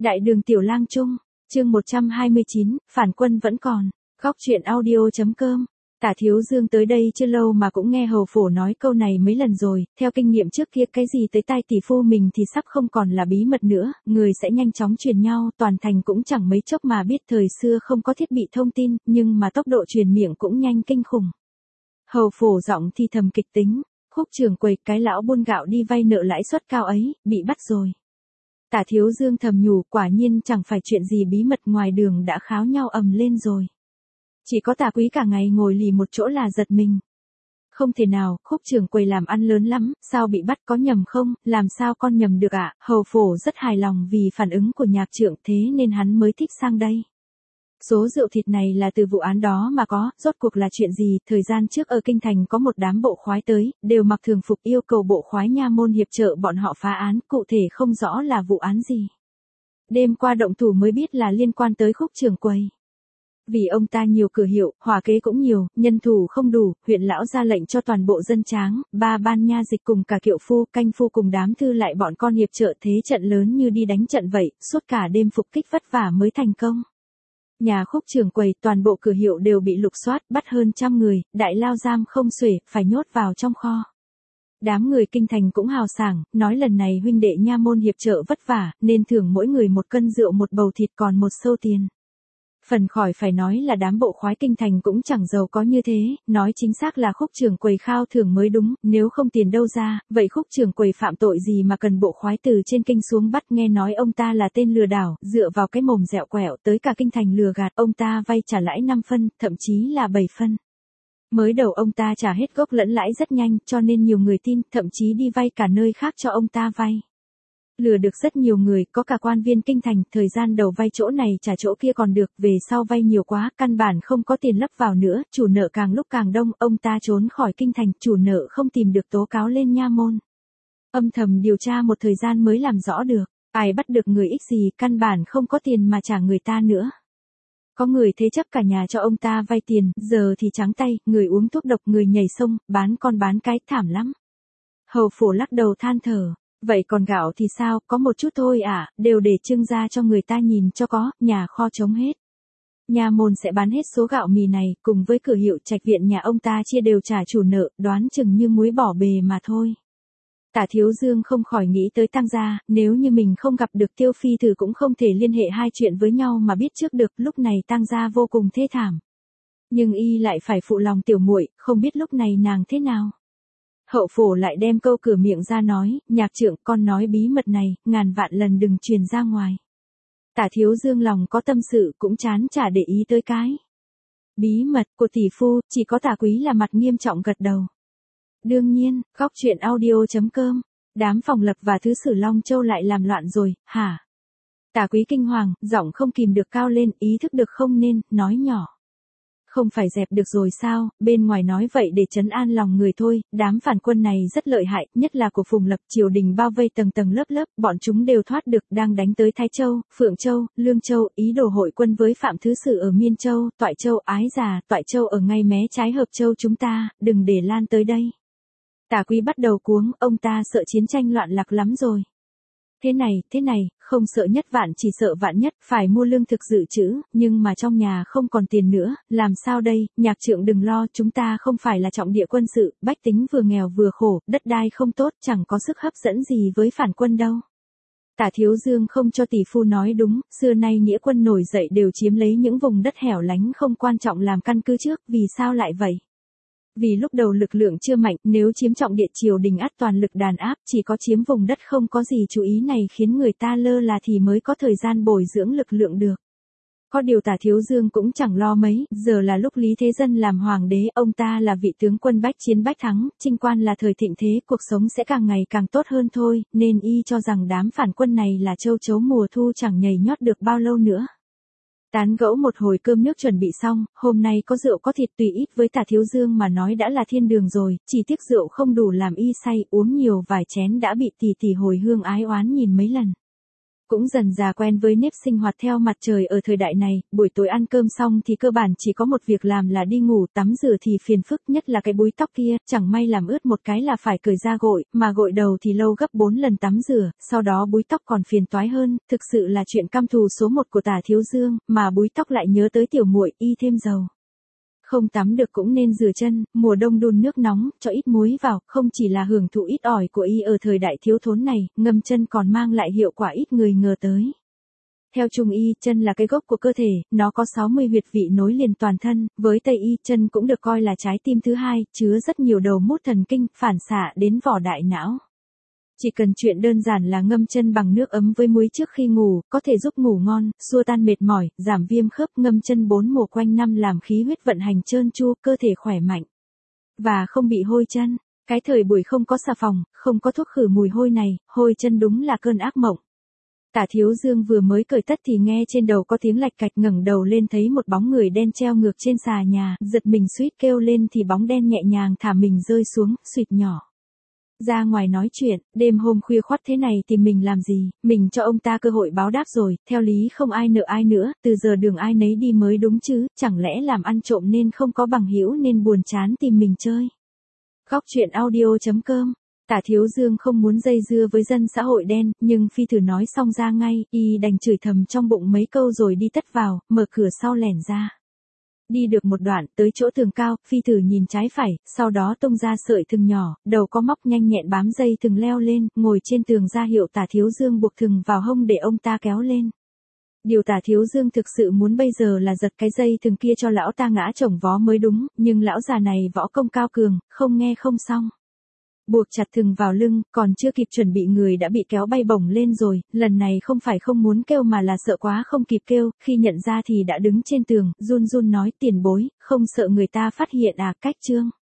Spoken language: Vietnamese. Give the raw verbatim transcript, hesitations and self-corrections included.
Đại đường Tiểu Lang Trung, chương một trăm hai mươi chín, phản quân vẫn còn. Góc truyện audio.com. Tả Thiếu Dương tới đây chưa lâu mà cũng nghe hầu phổ nói câu này mấy lần rồi, theo kinh nghiệm trước kia cái gì tới tai tỷ phu mình thì sắp không còn là bí mật nữa, người sẽ nhanh chóng truyền nhau, toàn thành cũng chẳng mấy chốc mà biết. Thời xưa không có thiết bị thông tin, nhưng mà tốc độ truyền miệng cũng nhanh kinh khủng. Hầu phổ giọng thì thầm kịch tính, Khúc Trường Quầy, cái lão buôn gạo đi vay nợ lãi suất cao ấy, bị bắt rồi. Tả Thiếu Dương thầm nhủ, quả nhiên chẳng phải chuyện gì bí mật, ngoài đường đã kháo nhau ầm lên rồi. Chỉ có Tả Quý cả ngày ngồi lì một chỗ là giật mình. Không thể nào, Khúc Trường Quầy làm ăn lớn lắm, sao bị bắt, có nhầm không, làm sao con nhầm được ạ? Hầu phổ rất hài lòng vì phản ứng của nhạc trượng, thế nên hắn mới thích sang đây. Số rượu thịt này là từ vụ án đó mà có, rốt cuộc là chuyện gì? Thời gian trước ở Kinh Thành có một đám bộ khoái tới, đều mặc thường phục yêu cầu bộ khoái nha môn hiệp trợ bọn họ phá án, cụ thể không rõ là vụ án gì. Đêm qua động thủ mới biết là liên quan tới Khúc Trường Quầy. Vì ông ta nhiều cửa hiệu, hỏa kế cũng nhiều, nhân thủ không đủ, huyện lão ra lệnh cho toàn bộ dân tráng, ba ban nha dịch cùng cả kiệu phu, canh phu cùng đám thư lại bọn con hiệp trợ, thế trận lớn như đi đánh trận vậy, suốt cả đêm phục kích vất vả mới thành công. Nhà Khúc Trường Quầy, toàn bộ cửa hiệu đều bị lục soát, bắt hơn trăm người, đại lao giam không xuể, phải nhốt vào trong kho. Đám người Kinh Thành cũng hào sảng, nói lần này huynh đệ nha môn hiệp trợ vất vả, nên thưởng mỗi người một cân rượu, một bầu thịt, còn một sâu tiền. Phần khỏi phải nói là đám bộ khoái Kinh Thành cũng chẳng giàu có như thế, nói chính xác là Khúc Trường Quầy khao thưởng mới đúng, nếu không tiền đâu ra, vậy Khúc Trường Quầy phạm tội gì mà cần bộ khoái từ trên kinh xuống bắt? Nghe nói ông ta là tên lừa đảo, dựa vào cái mồm dẹo quẹo tới cả Kinh Thành lừa gạt, ông ta vay trả lãi năm phân, thậm chí là bảy phân. Mới đầu ông ta trả hết gốc lẫn lãi rất nhanh, cho nên nhiều người tin, thậm chí đi vay cả nơi khác cho ông ta vay. Lừa được rất nhiều người, có cả quan viên Kinh Thành, thời gian đầu vay chỗ này trả chỗ kia còn được, về sau vay nhiều quá, căn bản không có tiền lấp vào nữa, chủ nợ càng lúc càng đông, ông ta trốn khỏi Kinh Thành, chủ nợ không tìm được tố cáo lên nha môn. Âm thầm điều tra một thời gian mới làm rõ được, ai bắt được người ích gì, căn bản không có tiền mà trả người ta nữa. Có người thế chấp cả nhà cho ông ta vay tiền, giờ thì trắng tay, người uống thuốc độc, người nhảy sông, bán con bán cái, thảm lắm. Hầu phổ lắc đầu than thở. Vậy còn gạo thì sao, có một chút thôi à, đều để trưng ra cho người ta nhìn cho có, nhà kho trống hết. Nha môn sẽ bán hết số gạo mì này, cùng với cửa hiệu trạch viện nhà ông ta chia đều trả chủ nợ, đoán chừng như muối bỏ bề mà thôi. Tả Thiếu Dương không khỏi nghĩ tới Tăng gia, nếu như mình không gặp được Tiêu Phi Thử cũng không thể liên hệ hai chuyện với nhau mà biết trước được, lúc này Tăng gia vô cùng thê thảm. Nhưng y lại phải phụ lòng tiểu muội, không biết lúc này nàng thế nào. Hậu phổ lại đem câu cửa miệng ra nói, nhạc trượng, con nói bí mật này, ngàn vạn lần đừng truyền ra ngoài. Tả Thiếu Dương lòng có tâm sự cũng chán chả để ý tới cái. Bí mật của tỷ phu, chỉ có Tả Quý là mặt nghiêm trọng gật đầu. Đương nhiên, góc truyện audio.com, đám phòng lập và thứ sử Long Châu lại làm loạn rồi, hả? Tả Quý kinh hoàng, giọng không kìm được cao lên, ý thức được không nên, nói nhỏ. Không phải dẹp được rồi sao, bên ngoài nói vậy để trấn an lòng người thôi, đám phản quân này rất lợi hại, nhất là của Phùng Lập, triều đình bao vây tầng tầng lớp lớp, bọn chúng đều thoát được, đang đánh tới Thái Châu, Phượng Châu, Lương Châu, ý đồ hội quân với Phạm Thứ Sử ở Miên Châu, Toại Châu, Ái Già, Toại Châu ở ngay mé trái Hợp Châu chúng ta, đừng để lan tới đây. Tả Quý bắt đầu cuống, ông ta sợ chiến tranh loạn lạc lắm rồi. Thế này, thế này, không sợ nhất vạn chỉ sợ vạn nhất, phải mua lương thực dự trữ, nhưng mà trong nhà không còn tiền nữa, làm sao đây? Nhạc trượng đừng lo, chúng ta không phải là trọng địa quân sự, bách tính vừa nghèo vừa khổ, đất đai không tốt, chẳng có sức hấp dẫn gì với phản quân đâu. Tả Thiếu Dương không cho tỷ phu nói đúng, xưa nay nghĩa quân nổi dậy đều chiếm lấy những vùng đất hẻo lánh không quan trọng làm căn cứ trước, vì sao lại vậy? Vì lúc đầu lực lượng chưa mạnh, nếu chiếm trọng địa triều đình ắt toàn lực đàn áp, chỉ có chiếm vùng đất không có gì chú ý này khiến người ta lơ là thì mới có thời gian bồi dưỡng lực lượng được. Có điều Tả Thiếu Dương cũng chẳng lo mấy, giờ là lúc Lý Thế Dân làm hoàng đế, ông ta là vị tướng quân bách chiến bách thắng, chinh quan là thời thịnh thế, cuộc sống sẽ càng ngày càng tốt hơn thôi, nên y cho rằng đám phản quân này là châu chấu mùa thu chẳng nhảy nhót được bao lâu nữa. Tán gẫu một hồi cơm nước chuẩn bị xong, hôm nay có rượu có thịt tùy ít với Tả Thiếu Dương mà nói đã là thiên đường rồi, chỉ tiếc rượu không đủ làm y say, uống nhiều vài chén đã bị tỷ tỷ hồi hương ái oán nhìn mấy lần. Cũng dần dà quen với nếp sinh hoạt theo mặt trời ở thời đại này, buổi tối ăn cơm xong thì cơ bản chỉ có một việc làm là đi ngủ, tắm rửa thì phiền phức, nhất là cái búi tóc kia, chẳng may làm ướt một cái là phải cởi ra gội, mà gội đầu thì lâu gấp bốn lần tắm rửa, sau đó búi tóc còn phiền toái hơn, thực sự là chuyện căm thù số một của Tả Thiếu Dương, mà búi tóc lại nhớ tới tiểu muội, y thêm dầu. Không tắm được cũng nên rửa chân, mùa đông đun nước nóng, cho ít muối vào, không chỉ là hưởng thụ ít ỏi của y ở thời đại thiếu thốn này, ngâm chân còn mang lại hiệu quả ít người ngờ tới. Theo Trung y, chân là cái gốc của cơ thể, nó có sáu mươi huyệt vị nối liền toàn thân, với Tây y, chân cũng được coi là trái tim thứ hai, chứa rất nhiều đầu mút thần kinh, phản xạ đến vỏ đại não. Chỉ cần chuyện đơn giản là ngâm chân bằng nước ấm với muối trước khi ngủ, có thể giúp ngủ ngon, xua tan mệt mỏi, giảm viêm khớp, ngâm chân bốn mùa quanh năm làm khí huyết vận hành trơn tru, cơ thể khỏe mạnh. Và không bị hôi chân. Cái thời buổi không có xà phòng, không có thuốc khử mùi hôi này, hôi chân đúng là cơn ác mộng. Tả Thiếu Dương vừa mới cởi tất thì nghe trên đầu có tiếng lạch cạch, ngẩng đầu lên thấy một bóng người đen treo ngược trên xà nhà, giật mình suýt kêu lên thì bóng đen nhẹ nhàng thả mình rơi xuống, suýt nhỏ. Ra ngoài nói chuyện, đêm hôm khuya khoắt thế này thì mình làm gì, mình cho ông ta cơ hội báo đáp rồi, theo lý không ai nợ ai nữa, từ giờ đường ai nấy đi mới đúng chứ, chẳng lẽ làm ăn trộm nên không có bằng hữu nên buồn chán tìm mình chơi. Góc truyện audio chấm com. Tả Thiếu Dương không muốn dây dưa với dân xã hội đen, nhưng phi thử nói xong ra ngay, y đành chửi thầm trong bụng mấy câu rồi đi tất vào, mở cửa sau lẻn ra. Đi được một đoạn, tới chỗ tường cao, phi thử nhìn trái phải, sau đó tung ra sợi thừng nhỏ, đầu có móc nhanh nhẹn bám dây thừng leo lên, ngồi trên tường ra hiệu Tả Thiếu Dương buộc thừng vào hông để ông ta kéo lên. Điều Tả Thiếu Dương thực sự muốn bây giờ là giật cái dây thừng kia cho lão ta ngã chồng vó mới đúng, nhưng lão già này võ công cao cường, không nghe không xong. Buộc chặt thừng vào lưng, còn chưa kịp chuẩn bị người đã bị kéo bay bổng lên rồi, lần này không phải không muốn kêu mà là sợ quá không kịp kêu, khi nhận ra thì đã đứng trên tường, run run nói tiền bối, không sợ người ta phát hiện à, cách trương.